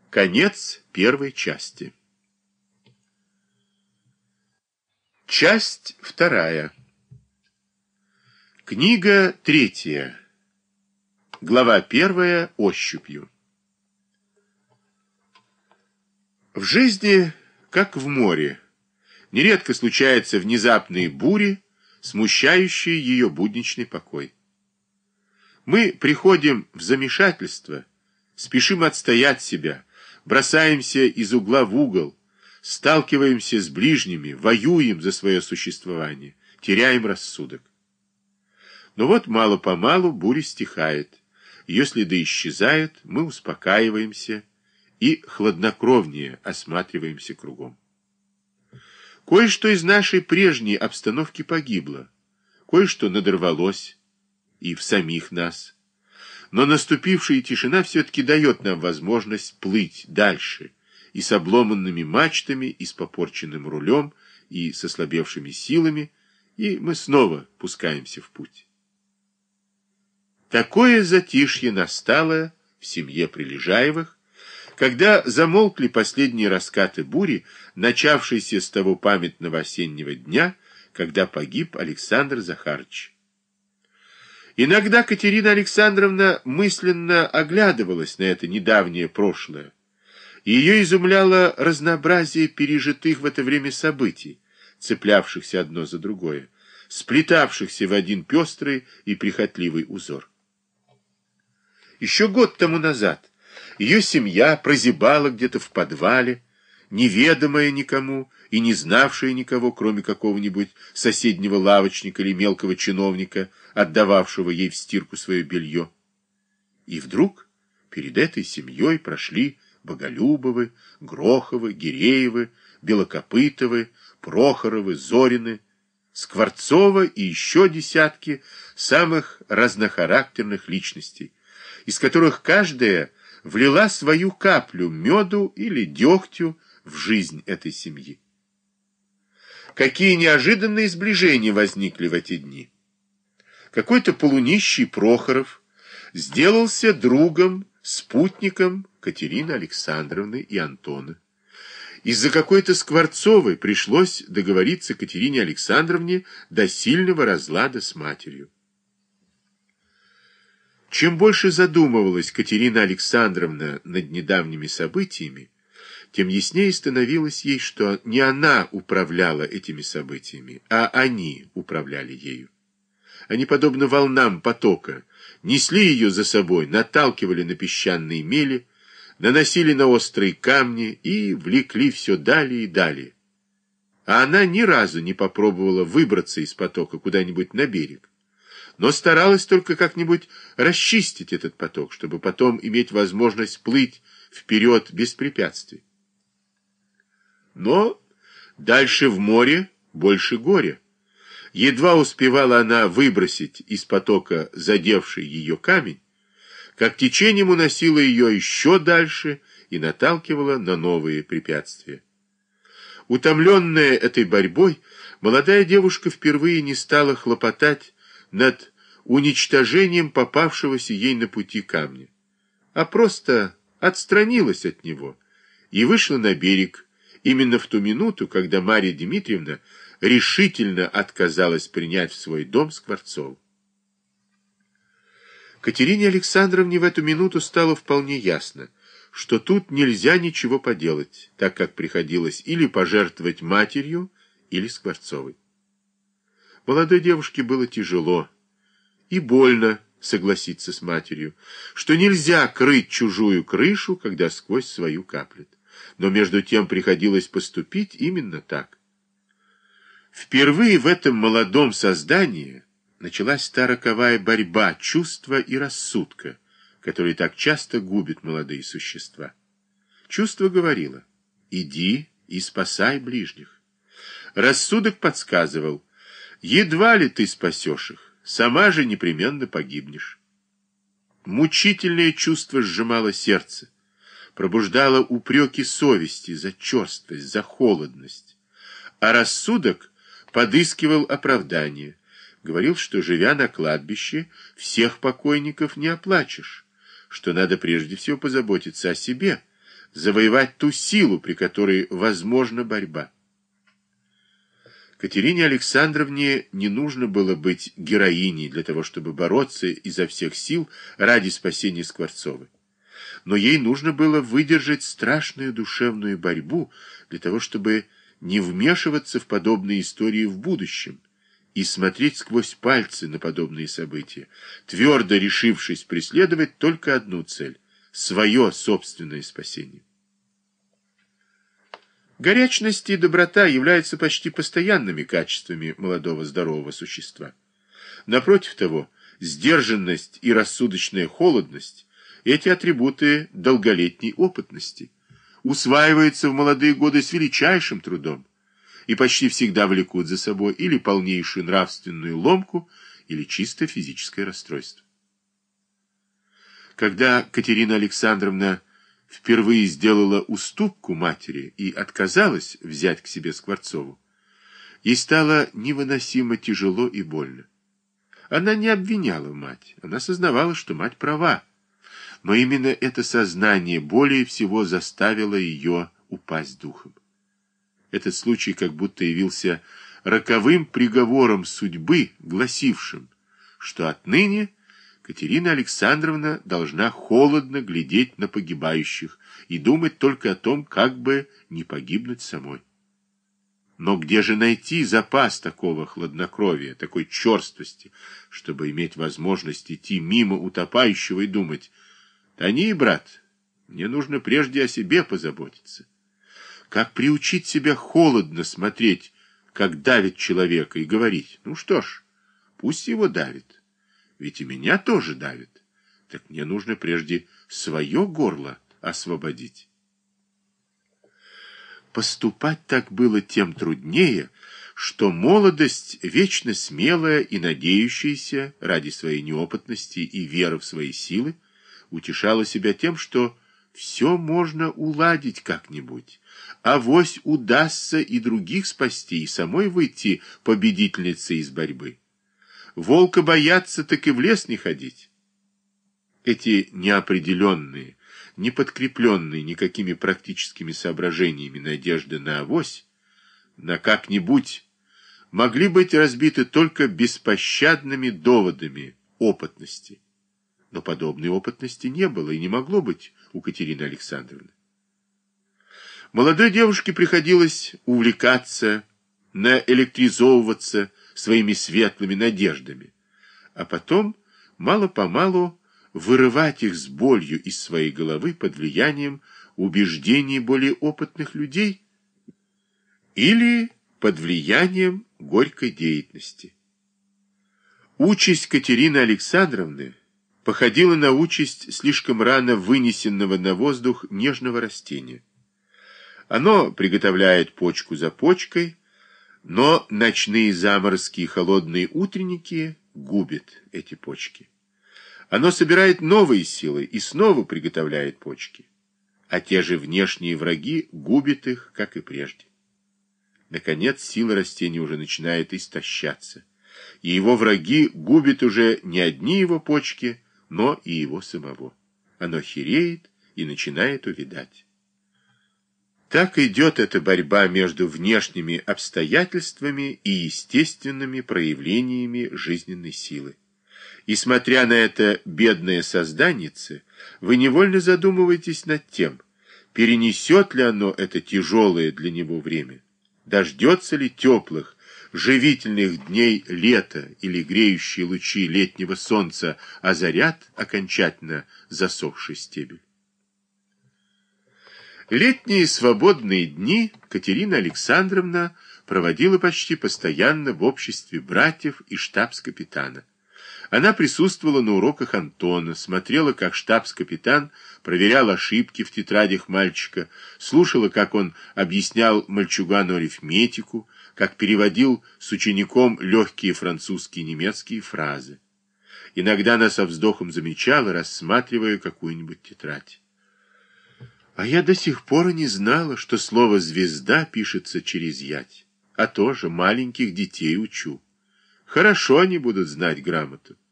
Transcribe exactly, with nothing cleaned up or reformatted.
Конец первой части. Часть вторая. Книга третья. Глава первая. Ощупью. В жизни, как в море, нередко случаются внезапные бури, смущающие ее будничный покой. Мы приходим в замешательство, спешим отстоять себя, бросаемся из угла в угол, сталкиваемся с ближними, воюем за свое существование, теряем рассудок. Но вот мало-помалу буря стихает, ее следы исчезают, мы успокаиваемся и хладнокровнее осматриваемся кругом. Кое-что из нашей прежней обстановки погибло, кое-что надорвалось и в самих нас. Но наступившая тишина все-таки дает нам возможность плыть дальше, и с обломанными мачтами, и с попорченным рулем, и с ослабевшими силами, и мы снова пускаемся в путь. Такое затишье настало в семье Прилежаевых, когда замолкли последние раскаты бури, начавшиеся с того памятного осеннего дня, когда погиб Александр Захарыч. Иногда Катерина Александровна мысленно оглядывалась на это недавнее прошлое, и ее изумляло разнообразие пережитых в это время событий, цеплявшихся одно за другое, сплетавшихся в один пестрый и прихотливый узор. Еще год тому назад ее семья прозябала где-то в подвале, неведомая никому и не знавшая никого, кроме какого-нибудь соседнего лавочника или мелкого чиновника, отдававшего ей в стирку свое белье. И вдруг перед этой семьей прошли Боголюбовы, Гроховы, Гиреевы, Белокопытовы, Прохоровы, Зорины, Скворцова и еще десятки самых разнохарактерных личностей, из которых каждая влила свою каплю меду или дегтю в жизнь этой семьи. Какие неожиданные сближения возникли в эти дни. Какой-то полунищий Прохоров сделался другом, спутником Катерины Александровны и Антона. Из-за какой-то Скворцовой пришлось договориться Катерине Александровне до сильного разлада с матерью. Чем больше задумывалась Катерина Александровна над недавними событиями, тем яснее становилось ей, что не она управляла этими событиями, а они управляли ею. Они, подобно волнам потока, несли ее за собой, наталкивали на песчаные мели, наносили на острые камни и влекли все далее и далее. А она ни разу не попробовала выбраться из потока куда-нибудь на берег, но старалась только как-нибудь расчистить этот поток, чтобы потом иметь возможность плыть вперед без препятствий. Но дальше в море больше горя. Едва успевала она выбросить из потока задевший ее камень, как течением уносило ее еще дальше и наталкивало на новые препятствия. Утомленная этой борьбой, молодая девушка впервые не стала хлопотать над уничтожением попавшегося ей на пути камня, а просто отстранилась от него и вышла на берег именно в ту минуту, когда Марья Дмитриевна решительно отказалась принять в свой дом Скворцову. Катерине Александровне в эту минуту стало вполне ясно, что тут нельзя ничего поделать, так как приходилось или пожертвовать матерью, или Скворцовой. Молодой девушке было тяжело и больно согласиться с матерью, что нельзя крыть чужую крышу, когда сквозь свою каплет. Но между тем приходилось поступить именно так. Впервые в этом молодом создании началась та роковая борьба чувства и рассудка, которая так часто губит молодые существа. Чувство говорило: иди и спасай ближних. Рассудок подсказывал: едва ли ты спасешь их, сама же непременно погибнешь. Мучительное чувство сжимало сердце, пробуждало упреки совести за черствость, за холодность, а рассудок подыскивал оправдание, говорил, что, живя на кладбище, всех покойников не оплачешь, что надо прежде всего позаботиться о себе, завоевать ту силу, при которой возможна борьба. Катерине Александровне не нужно было быть героиней для того, чтобы бороться изо всех сил ради спасения Скворцовой. Но ей нужно было выдержать страшную душевную борьбу для того, чтобы не вмешиваться в подобные истории в будущем и смотреть сквозь пальцы на подобные события, твердо решившись преследовать только одну цель – свое собственное спасение. Горячность и доброта являются почти постоянными качествами молодого здорового существа. Напротив того, сдержанность и рассудочная холодность – эти атрибуты долголетней опытности, усваиваются в молодые годы с величайшим трудом и почти всегда влекут за собой или полнейшую нравственную ломку, или чисто физическое расстройство. Когда Катерина Александровна впервые сделала уступку матери и отказалась взять к себе Скворцову, ей стало невыносимо тяжело и больно. Она не обвиняла мать, она сознавала, что мать права, но именно это сознание более всего заставило ее упасть духом. Этот случай как будто явился роковым приговором судьбы, гласившим, что отныне Катерина Александровна должна холодно глядеть на погибающих и думать только о том, как бы не погибнуть самой. Но где же найти запас такого хладнокровия, такой черствости, чтобы иметь возможность идти мимо утопающего и думать: «Тони, брат, мне нужно прежде о себе позаботиться». Как приучить себя холодно смотреть, как давит человека, и говорить: «Ну что ж, пусть его давит, ведь и меня тоже давит, так мне нужно прежде свое горло освободить». Поступать так было тем труднее, что молодость, вечно смелая и надеющаяся ради своей неопытности и веры в свои силы, утешала себя тем, что все можно уладить как-нибудь, авось удастся и других спасти, и самой выйти победительницей из борьбы. Волка бояться, так и в лес не ходить. Эти неопределенные, не подкрепленные никакими практическими соображениями надежды на авось, на как-нибудь, могли быть разбиты только беспощадными доводами опытности. Но подобной опытности не было и не могло быть у Катерины Александровны. Молодой девушке приходилось увлекаться, наэлектризовываться своими светлыми надеждами, а потом мало-помалу вырывать их с болью из своей головы под влиянием убеждений более опытных людей или под влиянием горькой деятельности. Участь Катерины Александровны походила на участь слишком рано вынесенного на воздух нежного растения. Оно приготовляет почку за почкой, но ночные заморозки и холодные утренники губят эти почки. Оно собирает новые силы и снова приготовляет почки, а те же внешние враги губят их, как и прежде. Наконец, сила растения уже начинает истощаться, и его враги губят уже не одни его почки, но и его самого. Оно хереет и начинает увядать. Так идет эта борьба между внешними обстоятельствами и естественными проявлениями жизненной силы. И смотря на это бедное созданице, вы невольно задумываетесь над тем, перенесет ли оно это тяжелое для него время, дождется ли теплых, живительных дней лета или греющие лучи летнего солнца озарят окончательно засохший стебель. Летние свободные дни Катерина Александровна проводила почти постоянно в обществе братьев и штабс-капитана. Она присутствовала на уроках Антона, смотрела, как штабс-капитан проверял ошибки в тетрадях мальчика, слушала, как он объяснял мальчугану арифметику, как переводил с учеником легкие французские и немецкие фразы. Иногда она со вздохом замечала, рассматривая какую-нибудь тетрадь: «А я до сих пор и не знала, что слово «звезда» пишется через ять, а тоже маленьких детей учу. Хорошо они будут знать грамоту».